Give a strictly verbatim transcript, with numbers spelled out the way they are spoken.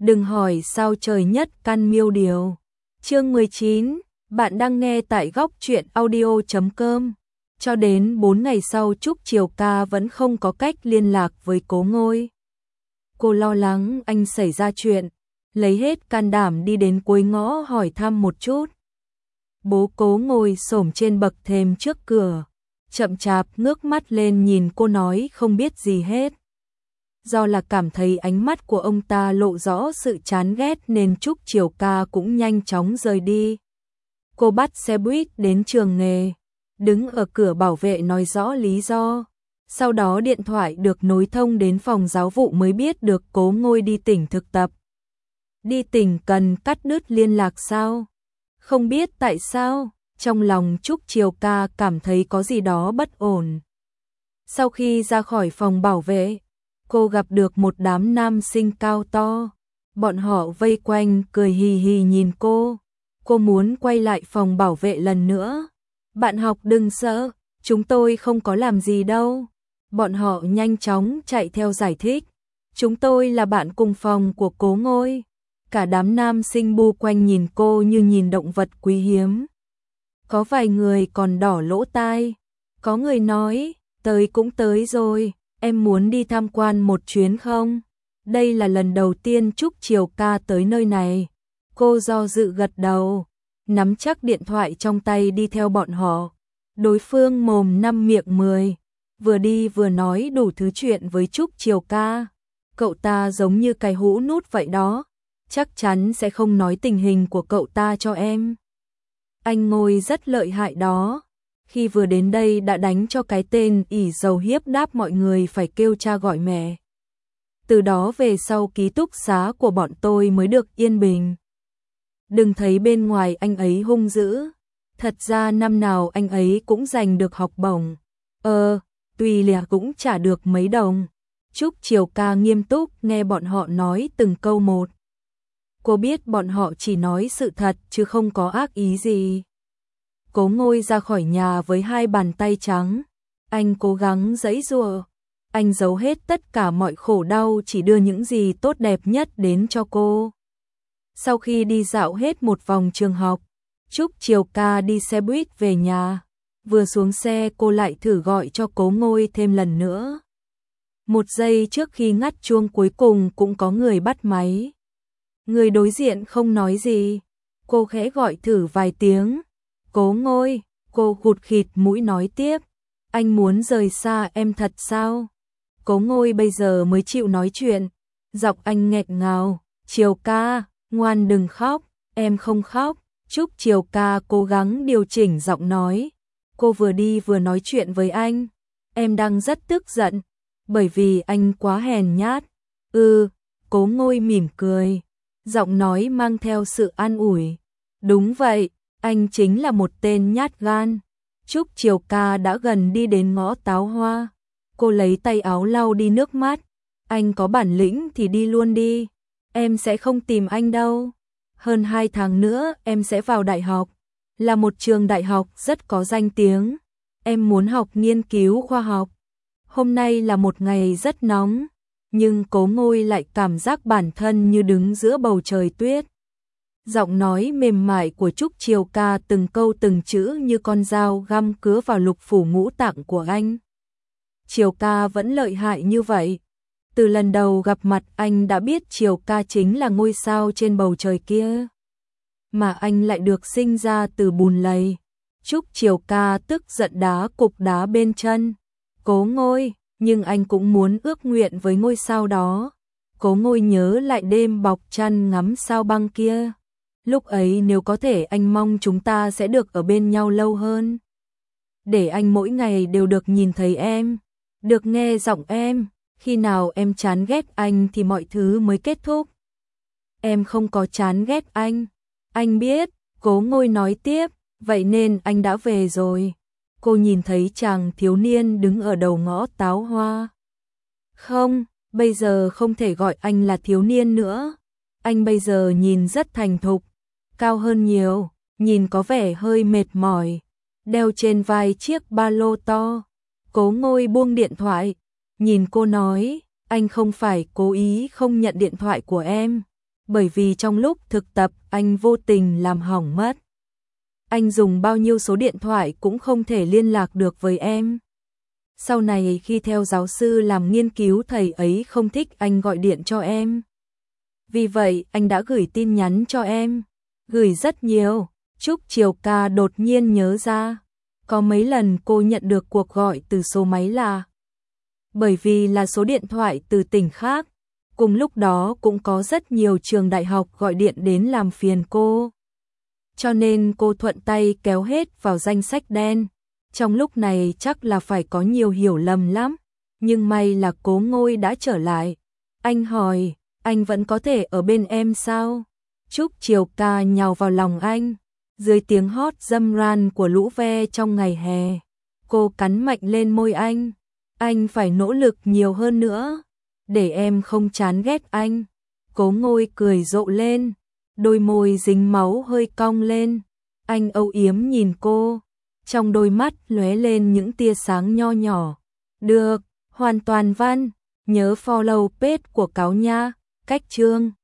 Đừng hỏi sao trời nhất căn miêu điều. Chương mười chín, bạn đang nghe tại góc truyện audio chấm com. Cho đến bốn ngày sau Trúc Chiều Ca vẫn không có cách liên lạc với Cố Ngôi. Cô lo lắng anh xảy ra chuyện, lấy hết can đảm đi đến cuối ngõ hỏi thăm một chút. Bố Cố ngồi xổm trên bậc thềm trước cửa, chậm chạp ngước mắt lên nhìn cô nói không biết gì hết. Do là cảm thấy ánh mắt của ông ta lộ rõ sự chán ghét nên Trúc Chiều Ca cũng nhanh chóng rời đi. Cô bắt xe buýt đến trường nghề, đứng ở cửa bảo vệ nói rõ lý do. Sau đó điện thoại được nối thông đến phòng giáo vụ mới biết được Cố Ngôi đi tỉnh thực tập. Đi tỉnh cần cắt đứt liên lạc sao? Không biết tại sao, trong lòng Trúc Chiều Ca cảm thấy có gì đó bất ổn. Sau khi ra khỏi phòng bảo vệ, cô gặp được một đám nam sinh cao to. Bọn họ vây quanh cười hì hì nhìn cô. Cô muốn quay lại phòng bảo vệ lần nữa. Bạn học đừng sợ, chúng tôi không có làm gì đâu. Bọn họ nhanh chóng chạy theo giải thích. Chúng tôi là bạn cùng phòng của Cố Ngôi. Cả đám nam sinh bu quanh nhìn cô như nhìn động vật quý hiếm. Có vài người còn đỏ lỗ tai. Có người nói, tới cũng tới rồi, em muốn đi tham quan một chuyến không? Đây là lần đầu tiên Trúc Chiều Ca tới nơi này. Cô do dự gật đầu, nắm chắc điện thoại trong tay đi theo bọn họ. Đối phương mồm năm miệng mười, vừa đi vừa nói đủ thứ chuyện với Trúc Chiều Ca. Cậu ta giống như cái hũ nút vậy đó, chắc chắn sẽ không nói tình hình của cậu ta cho em. Anh Ngôi rất lợi hại đó, khi vừa đến đây đã đánh cho cái tên ỷ dầu hiếp đáp mọi người phải kêu cha gọi mẹ. Từ đó về sau ký túc xá của bọn tôi mới được yên bình. Đừng thấy bên ngoài anh ấy hung dữ, thật ra năm nào anh ấy cũng giành được học bổng. Ờ, tuy lẻ cũng trả được mấy đồng. Trúc Chiều Ca nghiêm túc nghe bọn họ nói từng câu một. Cô biết bọn họ chỉ nói sự thật chứ không có ác ý gì. Cố Ngôi ra khỏi nhà với hai bàn tay trắng. Anh cố gắng giãy giụa. Anh giấu hết tất cả mọi khổ đau, chỉ đưa những gì tốt đẹp nhất đến cho cô. Sau khi đi dạo hết một vòng trường học, Trúc Chiều Ca đi xe buýt về nhà. Vừa xuống xe cô lại thử gọi cho Cố Ngôi thêm lần nữa. Một giây trước khi ngắt chuông cuối cùng cũng có người bắt máy. Người đối diện không nói gì. Cô khẽ gọi thử vài tiếng. Cố Ngôi, cô khụt khịt mũi nói tiếp. Anh muốn rời xa em thật sao? Cố Ngôi bây giờ mới chịu nói chuyện. Giọng anh nghẹn ngào. Chiều Ca, ngoan đừng khóc, em không khóc. Trúc Chiều Ca cố gắng điều chỉnh giọng nói. Cô vừa đi vừa nói chuyện với anh. Em đang rất tức giận, bởi vì anh quá hèn nhát. Ừ, Cố Ngôi mỉm cười. Giọng nói mang theo sự an ủi. Đúng vậy, anh chính là một tên nhát gan. Trúc Chiều Ca đã gần đi đến ngõ Táo Hoa. Cô lấy tay áo lau đi nước mắt. Anh có bản lĩnh thì đi luôn đi. Em sẽ không tìm anh đâu. Hơn hai tháng nữa em sẽ vào đại học. Là một trường đại học rất có danh tiếng. Em muốn học nghiên cứu khoa học. Hôm nay là một ngày rất nóng. Nhưng Cố Ngôi lại cảm giác bản thân như đứng giữa bầu trời tuyết. Giọng nói mềm mại của Trúc Chiều Ca từng câu từng chữ như con dao găm cứa vào lục phủ ngũ tạng của anh. Chiều Ca vẫn lợi hại như vậy. Từ lần đầu gặp mặt anh đã biết Chiều Ca chính là ngôi sao trên bầu trời kia. Mà anh lại được sinh ra từ bùn lầy. Trúc Chiều Ca tức giận đá cục đá bên chân. Cố Ngôi, nhưng anh cũng muốn ước nguyện với ngôi sao đó. Cố Ngôi nhớ lại đêm bọc chăn ngắm sao băng kia. Lúc ấy nếu có thể anh mong chúng ta sẽ được ở bên nhau lâu hơn. Để anh mỗi ngày đều được nhìn thấy em, được nghe giọng em. Khi nào em chán ghét anh thì mọi thứ mới kết thúc. Em không có chán ghét anh. Anh biết, Cố Ngôi nói tiếp, vậy nên anh đã về rồi. Cô nhìn thấy chàng thiếu niên đứng ở đầu ngõ Táo Hoa. Không, bây giờ không thể gọi anh là thiếu niên nữa. Anh bây giờ nhìn rất thành thục, cao hơn nhiều, nhìn có vẻ hơi mệt mỏi, đeo trên vai chiếc ba lô to. Cố Ngôi buông điện thoại, nhìn cô nói, anh không phải cố ý không nhận điện thoại của em. bởi vì trong lúc thực tập anh vô tình làm hỏng mất. Anh dùng bao nhiêu số điện thoại cũng không thể liên lạc được với em. Sau này khi theo giáo sư làm nghiên cứu thầy ấy không thích anh gọi điện cho em. Vì vậy anh đã gửi tin nhắn cho em, gửi rất nhiều. Trúc Chiều Ca đột nhiên nhớ ra, có mấy lần cô nhận được cuộc gọi từ số máy lạ. Bởi vì là số điện thoại từ tỉnh khác, cùng lúc đó cũng có rất nhiều trường đại học gọi điện đến làm phiền cô. Cho nên cô thuận tay kéo hết vào danh sách đen. Trong lúc này chắc là phải có nhiều hiểu lầm lắm, nhưng may là Cố Ngôi đã trở lại. Anh hỏi, anh vẫn có thể ở bên em sao? Trúc Chiều Ca nhào vào lòng anh, dưới tiếng hót râm ran của lũ ve trong ngày hè. Cô cắn mạnh lên môi anh, anh phải nỗ lực nhiều hơn nữa, để em không chán ghét anh. Cố Ngôi cười rộ lên, đôi môi dính máu hơi cong lên. Anh âu yếm nhìn cô, trong đôi mắt lóe lên những tia sáng nho nhỏ. Được, hoàn toàn văn, nhớ follow page của Cáo nha, cách chương.